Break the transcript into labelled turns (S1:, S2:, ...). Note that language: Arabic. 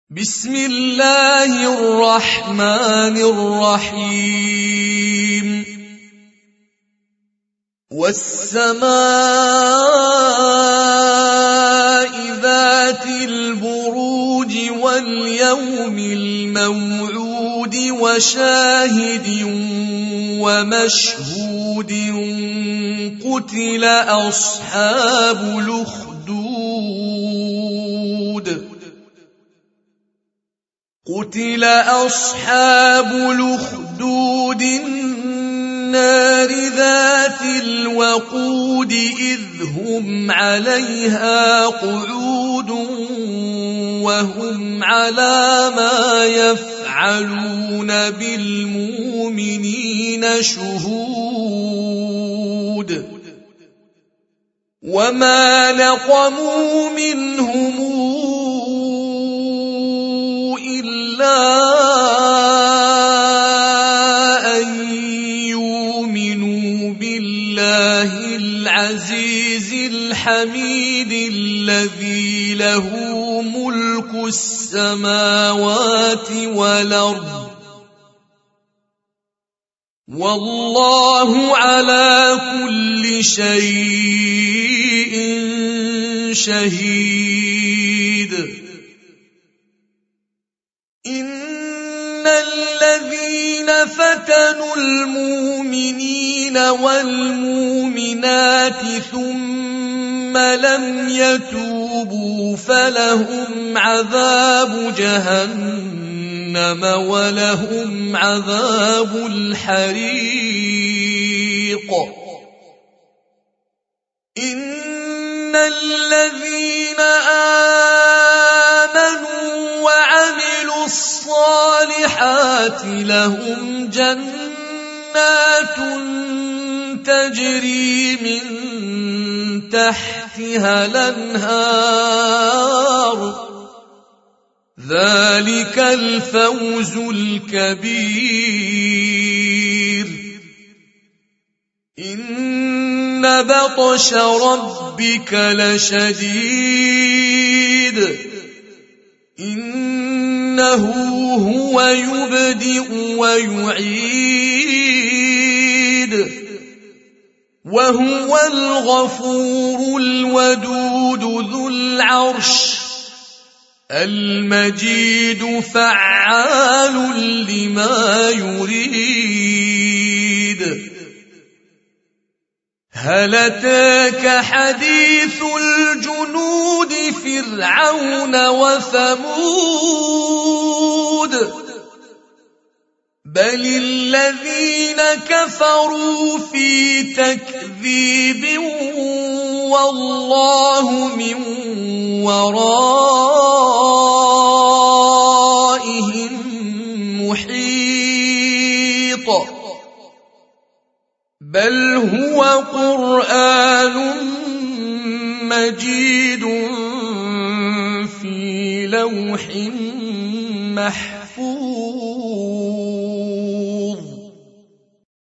S1: بسم الله الرحمن الرحيم والسماء ذات البروج واليوم الموعود وشاهد ومشهود قتل أصحاب الأخدود النار ذات الوقود إذ هم عليها قعود وهم على ما يفعلون بالمؤمنين شهود وما نقموا منهم أن يؤمنوا بالله العزيز الحميد الذي له ملك السماوات والأرض والله على كل شيء شهيد. إن الذين فتنوا المؤمنين والمؤمنات ثم لم يتوبوا فلهم عذاب جهنم ولهم عذاب الحريق. إن الذين آمنوا وعملوا الصالحات لهم جنات تجري من تحتها الأنهار ذلك الفوز الكبير. إن بطش ربك لشديد إنه هو يبدئ ويعيد وهو الغفور الودود ذو العرش المجيد فعال لما يريد. هل أتاك حديث الجنود فرعون وثمود بل الذين كفروا في تكذيب والله من ورائهم محيط. بل هو قرآن مجيد في لوح محفوظ.